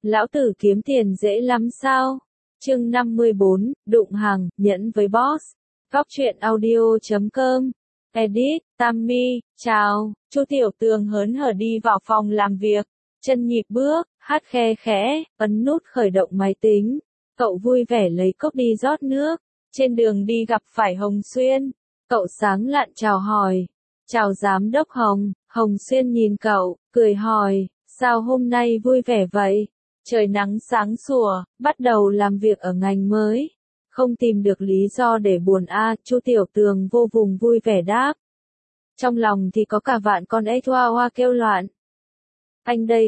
Lão tử kiếm tiền dễ lắm sao? Chương 54, đụng hàng, nhẫn với boss. Góc truyện audio.com. Edit, Tammy, chào. Chu Tiểu Tường hớn hở đi vào phòng làm việc, chân nhịp bước, hát khe khẽ, ấn nút khởi động máy tính. Cậu vui vẻ lấy cốc đi rót nước. Trên đường đi gặp phải Hồng Xuyên. Cậu sáng lạn chào hỏi. Chào giám đốc Hồng. Hồng Xuyên nhìn cậu, cười hỏi, sao hôm nay vui vẻ vậy? Trời nắng sáng sủa, bắt đầu làm việc ở ngành mới. Không tìm được lý do để buồn Chu Tiểu Tường vô cùng vui vẻ đáp. Trong lòng thì có cả vạn con ếch hoa hoa kêu loạn. Anh đây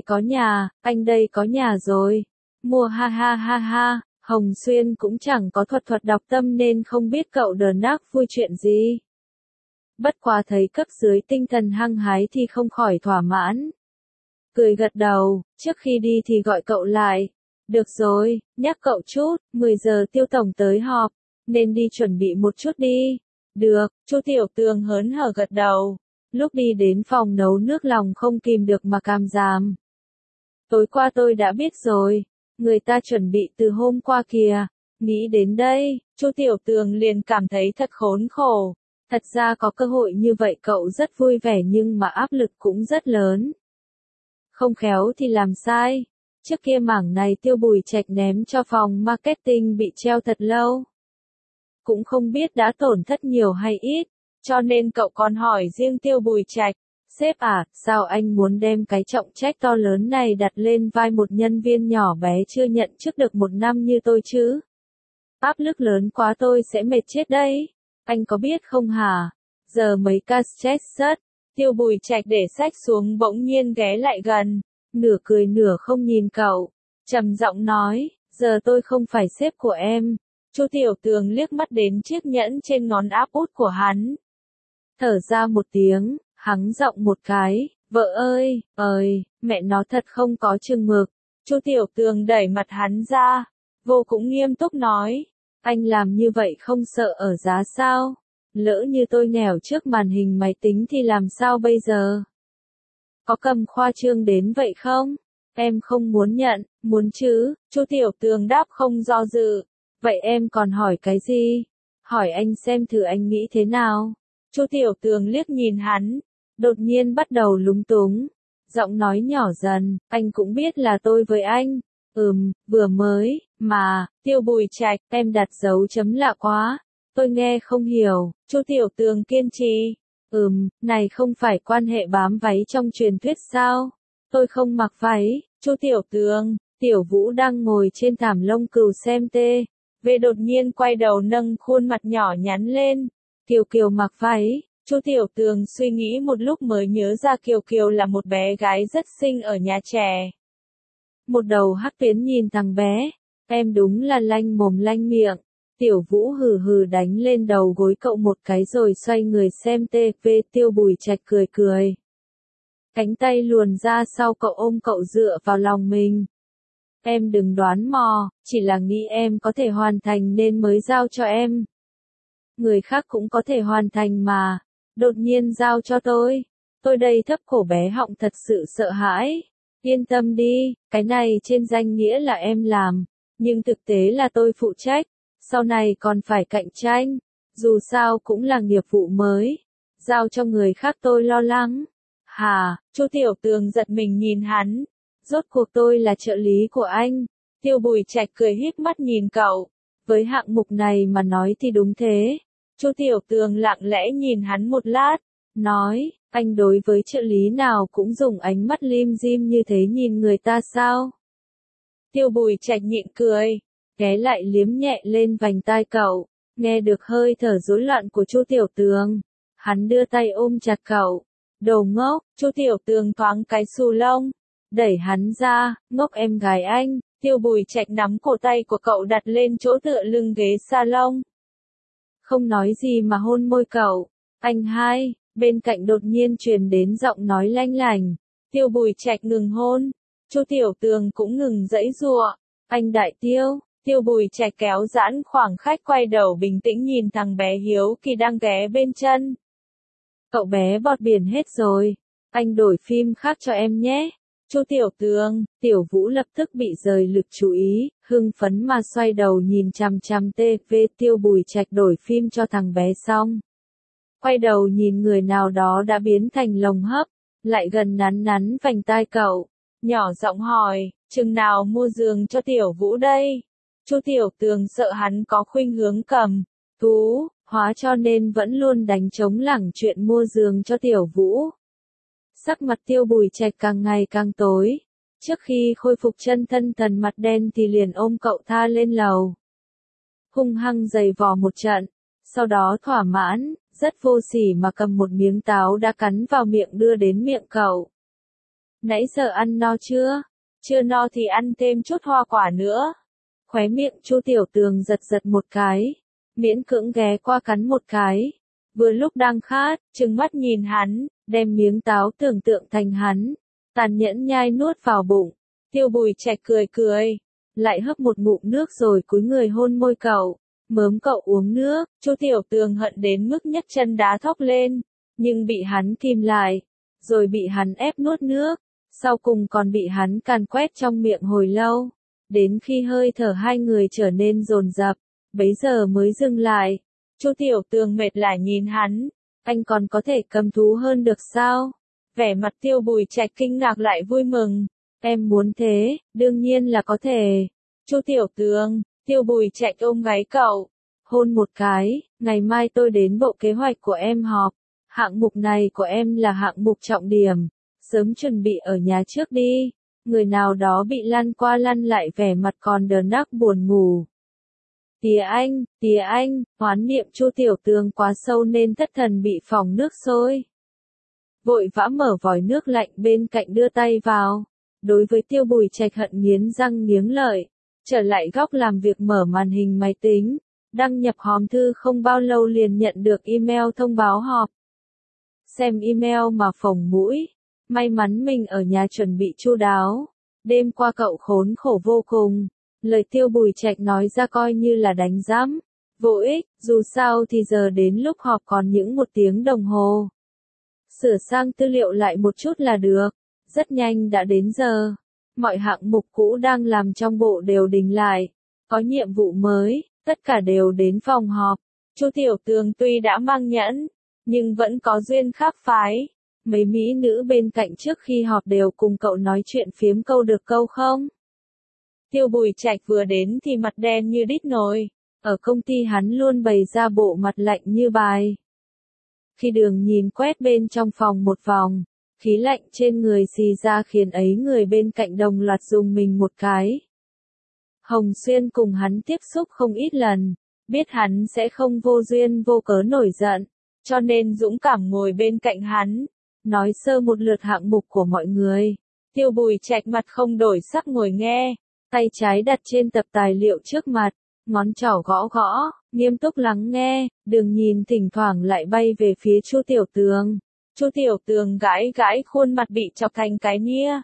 có nhà rồi. Mua ha ha ha ha. Hồng Xuyên cũng chẳng có thuật đọc tâm nên không biết cậu đờn đác vui chuyện gì. Bất quá thấy cấp dưới tinh thần hăng hái thì không khỏi thỏa mãn. Cười gật đầu, trước khi đi thì gọi cậu lại. Được rồi, nhắc cậu chút, 10 giờ Tiêu tổng tới họp, nên đi chuẩn bị một chút đi. Được, Chu Tiểu Tường hớn hở gật đầu. Lúc đi đến phòng nấu nước lòng không kìm được mà cảm giảm. Tối qua tôi đã biết rồi, người ta chuẩn bị từ hôm qua kìa. Nghĩ đến đây, Chu Tiểu Tường liền cảm thấy thật khốn khổ. Thật ra có cơ hội như vậy cậu rất vui vẻ nhưng mà áp lực cũng rất lớn. Không khéo thì làm sai. Trước kia mảng này Tiêu Bùi Trạch ném cho phòng marketing bị treo thật lâu. Cũng không biết đã tổn thất nhiều hay ít, cho nên cậu còn hỏi riêng Tiêu Bùi Trạch. Sếp sao anh muốn đem cái trọng trách to lớn này đặt lên vai một nhân viên nhỏ bé chưa nhận chức được 1 năm như tôi chứ? Áp lực lớn quá tôi sẽ mệt chết đấy. Anh có biết không hả? Giờ mấy ca stress rất. Tiêu Bùi Trạch để sách xuống bỗng nhiên ghé lại gần, nửa cười nửa không nhìn cậu, trầm giọng nói, giờ tôi không phải sếp của em. Chu Tiểu Tường liếc mắt đến chiếc nhẫn trên ngón áp út của hắn. Thở ra một tiếng, hắng giọng một cái, vợ ơi, mẹ nó thật không có chừng mực. Chu Tiểu Tường đẩy mặt hắn ra, vô cùng nghiêm túc nói, anh làm như vậy không sợ ở giá sao? Lỡ như tôi nghèo trước màn hình máy tính thì làm sao bây giờ? Có cầm khoa trương đến vậy không? Em không muốn nhận, muốn chứ? Chu Tiểu Tường đáp không do dự. Vậy em còn hỏi cái gì? Hỏi anh xem thử anh nghĩ thế nào? Chu Tiểu Tường liếc nhìn hắn, đột nhiên bắt đầu lúng túng. Giọng nói nhỏ dần, anh cũng biết là tôi với anh. Vừa mới, mà, Tiêu Bùi Trạch, em đặt dấu chấm lạ quá. Tôi nghe không hiểu. Chu Tiểu Tường kiên trì. Này không phải quan hệ bám váy trong truyền thuyết sao? Tôi không mặc váy. Chu Tiểu Tường, Tiểu Vũ đang ngồi trên thảm lông cừu xem TV đột nhiên quay đầu nâng khuôn mặt nhỏ nhắn lên. Kiều Kiều mặc váy. Chu Tiểu Tường suy nghĩ một lúc mới nhớ ra Kiều Kiều là một bé gái rất xinh ở nhà trẻ. Một đầu hắc tuyến nhìn thằng bé. Em đúng là lanh mồm lanh miệng. Tiểu Vũ hừ hừ đánh lên đầu gối cậu một cái rồi xoay người xem TV. Tiêu Bùi Trạch cười. Cánh tay luồn ra sau cậu ôm cậu dựa vào lòng mình. Em đừng đoán mò, chỉ là nghĩ em có thể hoàn thành nên mới giao cho em. Người khác cũng có thể hoàn thành mà. Đột nhiên giao cho tôi. Tôi đây thấp cổ bé họng thật sự sợ hãi. Yên tâm đi, cái này trên danh nghĩa là em làm. Nhưng thực tế là tôi phụ trách. Sau này còn phải cạnh tranh, dù sao cũng là nghiệp vụ mới, giao cho người khác tôi lo lắng. Chu Tiểu Tường giật mình nhìn hắn, rốt cuộc tôi là trợ lý của anh. Tiêu Bùi Trạch cười híp mắt nhìn cậu, với hạng mục này mà nói thì đúng thế. Chu Tiểu Tường lặng lẽ nhìn hắn một lát, nói, anh đối với trợ lý nào cũng dùng ánh mắt lim dim như thế nhìn người ta sao? Tiêu Bùi Trạch nhịn cười. Ghé lại liếm nhẹ lên vành tai cậu, nghe được hơi thở rối loạn của Chu Tiểu Tường. Hắn đưa tay ôm chặt cậu. Đồ ngốc, Chu Tiểu Tường thoáng cái xù lông, đẩy hắn ra, ngốc em gái anh. Tiêu Bùi Trạch nắm cổ tay của cậu đặt lên chỗ tựa lưng ghế salon. Không nói gì mà hôn môi cậu. Anh hai, bên cạnh đột nhiên truyền đến giọng nói lanh lành. Tiêu Bùi Trạch ngừng hôn. Chu Tiểu Tường cũng ngừng giãy giụa. Anh Đại Tiêu. Tiêu Bùi Trạch kéo giãn khoảng khách quay đầu bình tĩnh nhìn thằng bé hiếu kỳ đang ghé bên chân. Cậu bé bọt biển hết rồi. Anh đổi phim khác cho em nhé. Chu Tiểu Tường, Tiểu Vũ lập tức bị rời lực chú ý, hưng phấn mà xoay đầu nhìn chằm chằm TV Tiêu Bùi Trạch đổi phim cho thằng bé xong. Quay đầu nhìn người nào đó đã biến thành lồng hấp, lại gần nắn nắn vành tai cậu, nhỏ giọng hỏi, chừng nào mua giường cho Tiểu Vũ đây? Chu Tiểu Tường sợ hắn có khuynh hướng cầm thú, hóa cho nên vẫn luôn đánh trống lảng chuyện mua giường cho Tiểu Vũ. Sắc mặt Tiêu Bùi Trạch càng ngày càng tối, trước khi khôi phục chân thân thần mặt đen thì liền ôm cậu tha lên lầu. Hung hăng giày vò một trận, sau đó thỏa mãn, rất vô sỉ mà cầm một miếng táo đã cắn vào miệng đưa đến miệng cậu. Nãy giờ ăn no chưa? Chưa no thì ăn thêm chút hoa quả nữa. Khóe miệng Chu Tiểu Tường giật giật một cái, miễn cưỡng ghé qua cắn một cái. Vừa lúc đang khát, trừng mắt nhìn hắn, đem miếng táo tưởng tượng thành hắn, tàn nhẫn nhai nuốt vào bụng. Tiêu Bùi Trạch cười cười, lại hấp một ngụm nước rồi cúi người hôn môi cậu, mớm cậu uống nước. Chu Tiểu Tường hận đến mức nhấc chân đá thóc lên, nhưng bị hắn kìm lại, rồi bị hắn ép nuốt nước, sau cùng còn bị hắn càn quét trong miệng hồi lâu, đến khi hơi thở hai người trở nên dồn dập, bấy giờ mới dừng lại. Chu Tiểu Tường mệt lả nhìn hắn, anh còn có thể cầm thú hơn được sao? Vẻ mặt Tiêu Bùi Trạch kinh ngạc lại vui mừng, em muốn thế, đương nhiên là có thể. Chu Tiểu Tường, Tiêu Bùi Trạch ôm gáy cậu, hôn một cái, ngày mai tôi đến bộ kế hoạch của em họp, hạng mục này của em là hạng mục trọng điểm, sớm chuẩn bị ở nhà trước đi. Người nào đó bị lăn qua lăn lại vẻ mặt còn đờ đắc buồn ngủ. Tía anh, oán niệm Chu Tiểu Tường quá sâu nên thất thần bị phỏng nước sôi. Vội vã mở vòi nước lạnh bên cạnh đưa tay vào. Đối với Tiêu Bùi Trạch hận nghiến răng nghiến lợi, trở lại góc làm việc mở màn hình máy tính, đăng nhập hòm thư không bao lâu liền nhận được email thông báo họp. Xem email mà phồng mũi, may mắn mình ở nhà chuẩn bị chu đáo, đêm qua cậu khốn khổ vô cùng. Lời Tiêu Bùi Trạch nói ra coi như là đánh giám, vô ích, dù sao thì giờ đến lúc họp còn những 1 tiếng đồng hồ. Sửa sang tư liệu lại một chút là được, rất nhanh đã đến giờ. Mọi hạng mục cũ đang làm trong bộ đều đình lại, có nhiệm vụ mới, tất cả đều đến phòng họp. Chu Tiểu Tường tuy đã mang nhẫn, nhưng vẫn có duyên khác phái. Mấy mỹ nữ bên cạnh trước khi họp đều cùng cậu nói chuyện phiếm câu được câu không. Tiêu Bùi Trạch vừa đến thì mặt đen như đít nồi, ở công ty hắn luôn bày ra bộ mặt lạnh như bài. Khi Đường nhìn quét bên trong phòng một vòng, khí lạnh trên người xì ra khiến ấy người bên cạnh đồng loạt dùng mình một cái. Hồng Xuyên cùng hắn tiếp xúc không ít lần, biết hắn sẽ không vô duyên vô cớ nổi giận, cho nên dũng cảm ngồi bên cạnh hắn, nói sơ một lượt hạng mục của mọi người. Tiêu Bùi Trạch mặt không đổi sắc ngồi nghe, tay trái đặt trên tập tài liệu trước mặt, ngón trỏ gõ gõ, nghiêm túc lắng nghe. Đường nhìn thỉnh thoảng lại bay về phía Chu Tiểu Tường. Chu Tiểu Tường gãi gãi khuôn mặt bị chọc thành cái nia,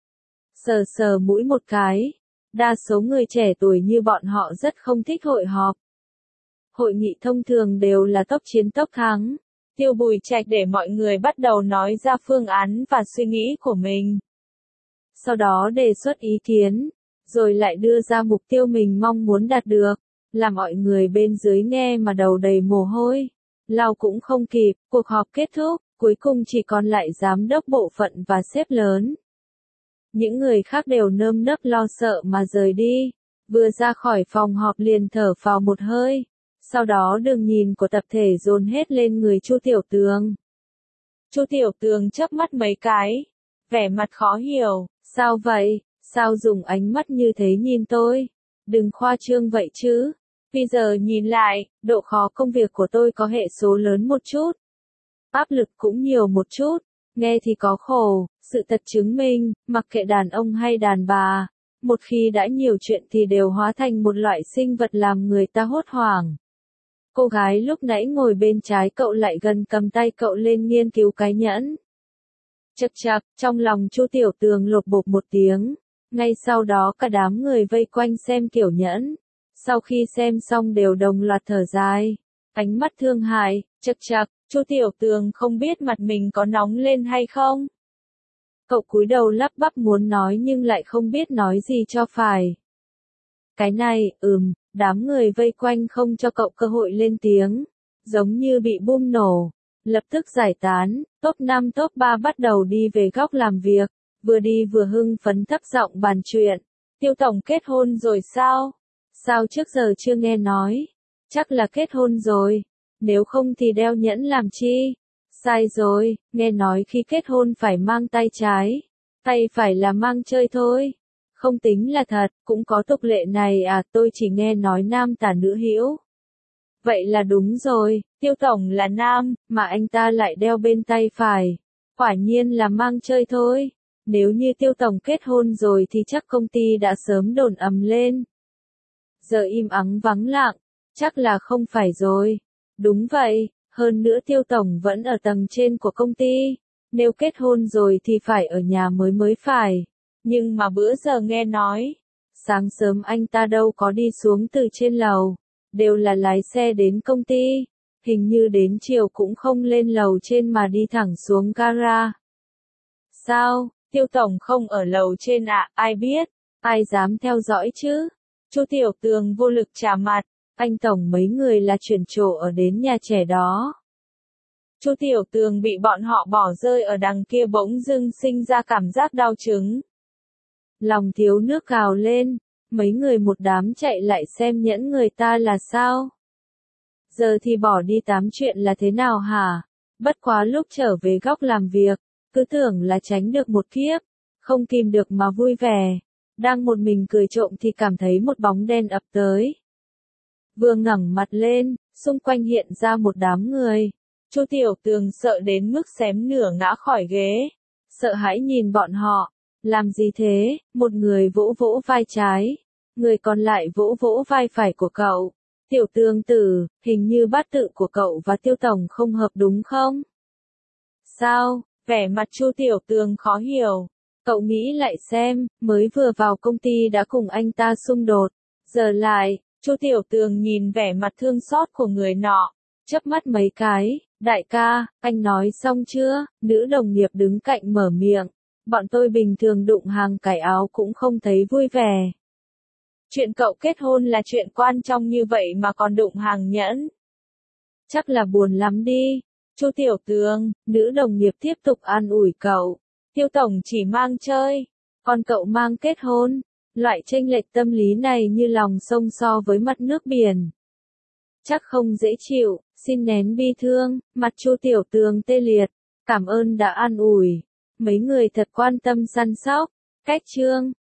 sờ sờ mũi một cái. Đa số người trẻ tuổi như bọn họ rất không thích hội họp. Hội nghị thông thường đều là tốc chiến tốc thắng. Tiêu Bùi Trạch để mọi người bắt đầu nói ra phương án và suy nghĩ của mình. Sau đó đề xuất ý kiến, rồi lại đưa ra mục tiêu mình mong muốn đạt được, làm mọi người bên dưới nghe mà đầu đầy mồ hôi. Lau cũng không kịp, cuộc họp kết thúc, cuối cùng chỉ còn lại giám đốc bộ phận và sếp lớn. Những người khác đều nơm nớp lo sợ mà rời đi, vừa ra khỏi phòng họp liền thở phào một hơi. Sau đó đường nhìn của tập thể dồn hết lên người Chu Tiểu Tường. Chu Tiểu Tường chớp mắt mấy cái, vẻ mặt khó hiểu, sao vậy, sao dùng ánh mắt như thế nhìn tôi, đừng khoa trương vậy chứ, bây giờ nhìn lại, độ khó công việc của tôi có hệ số lớn một chút, áp lực cũng nhiều một chút, nghe thì có khổ, sự thật chứng minh, mặc kệ đàn ông hay đàn bà, một khi đã nhiều chuyện thì đều hóa thành một loại sinh vật làm người ta hốt hoảng. Cô gái lúc nãy ngồi bên trái cậu lại gần cầm tay cậu lên nghiên cứu cái nhẫn. Chậc chậc, trong lòng Chu Tiểu Tường lột bột một tiếng, ngay sau đó cả đám người vây quanh xem kiểu nhẫn. Sau khi xem xong đều đồng loạt thở dài, ánh mắt thương hại. Chậc chậc, Chu Tiểu Tường không biết mặt mình có nóng lên hay không. Cậu cúi đầu lắp bắp muốn nói nhưng lại không biết nói gì cho phải. Cái này, đám người vây quanh không cho cậu cơ hội lên tiếng, giống như bị bom nổ, lập tức giải tán, top 5 top 3 bắt đầu đi về góc làm việc, vừa đi vừa hưng phấn thấp giọng bàn chuyện. Tiêu tổng kết hôn rồi sao? Sao trước giờ chưa nghe nói? Chắc là kết hôn rồi, nếu không thì đeo nhẫn làm chi? Sai rồi, nghe nói khi kết hôn phải mang tay trái, tay phải là mang chơi thôi. Không tính là thật, cũng có tục lệ này à, tôi chỉ nghe nói nam tả nữ hữu. Vậy là đúng rồi, Tiêu tổng là nam, mà anh ta lại đeo bên tay phải. Quả nhiên là mang chơi thôi. Nếu như Tiêu tổng kết hôn rồi thì chắc công ty đã sớm đồn ầm lên. Giờ im ắng vắng lặng, chắc là không phải rồi. Đúng vậy, hơn nữa Tiêu tổng vẫn ở tầng trên của công ty. Nếu kết hôn rồi thì phải ở nhà mới phải. Nhưng mà bữa giờ nghe nói, sáng sớm anh ta đâu có đi xuống từ trên lầu, đều là lái xe đến công ty, hình như đến chiều cũng không lên lầu trên mà đi thẳng xuống gara. Sao, Tiêu tổng không ở lầu trên à, ai biết, ai dám theo dõi chứ? Chu Tiểu Tường vô lực trả mặt, anh tổng mấy người là chuyển chỗ ở đến nhà trẻ đó. Chu Tiểu Tường bị bọn họ bỏ rơi ở đằng kia bỗng dưng sinh ra cảm giác đau chứng. Lòng thiếu nước gào lên, mấy người một đám chạy lại xem nhẫn người ta là sao. Giờ thì bỏ đi tám chuyện là thế nào hả? Bất quá lúc trở về góc làm việc, cứ tưởng là tránh được một kiếp, không kìm được mà vui vẻ. Đang một mình cười trộm thì cảm thấy một bóng đen ập tới. Vừa ngẩng mặt lên, xung quanh hiện ra một đám người. Chu Tiểu Tường sợ đến mức xém nửa ngã khỏi ghế. Sợ hãi nhìn bọn họ. Làm gì thế? Một người vỗ vỗ vai trái. Người còn lại vỗ vỗ vai phải của cậu. Tiểu Tường tử, hình như bát tự của cậu và Tiêu tổng không hợp đúng không? Sao? Vẻ mặt Chu Tiểu Tường khó hiểu. Cậu nghĩ lại xem, mới vừa vào công ty đã cùng anh ta xung đột. Giờ lại, Chu Tiểu Tường nhìn vẻ mặt thương xót của người nọ. Chớp mắt mấy cái, đại ca, anh nói xong chưa? Nữ đồng nghiệp đứng cạnh mở miệng. Bọn tôi bình thường đụng hàng cải áo cũng không thấy vui vẻ. Chuyện cậu kết hôn là chuyện quan trọng như vậy mà còn đụng hàng nhẫn. Chắc là buồn lắm đi. Chu Tiểu Tường, nữ đồng nghiệp tiếp tục an ủi cậu. Tiêu tổng chỉ mang chơi, còn cậu mang kết hôn. Loại chênh lệch tâm lý này như lòng sông so với mặt nước biển. Chắc không dễ chịu, xin nén bi thương, mặt Chu Tiểu Tường tê liệt. Cảm ơn đã an ủi. Mấy người thật quan tâm săn sóc. Cách chương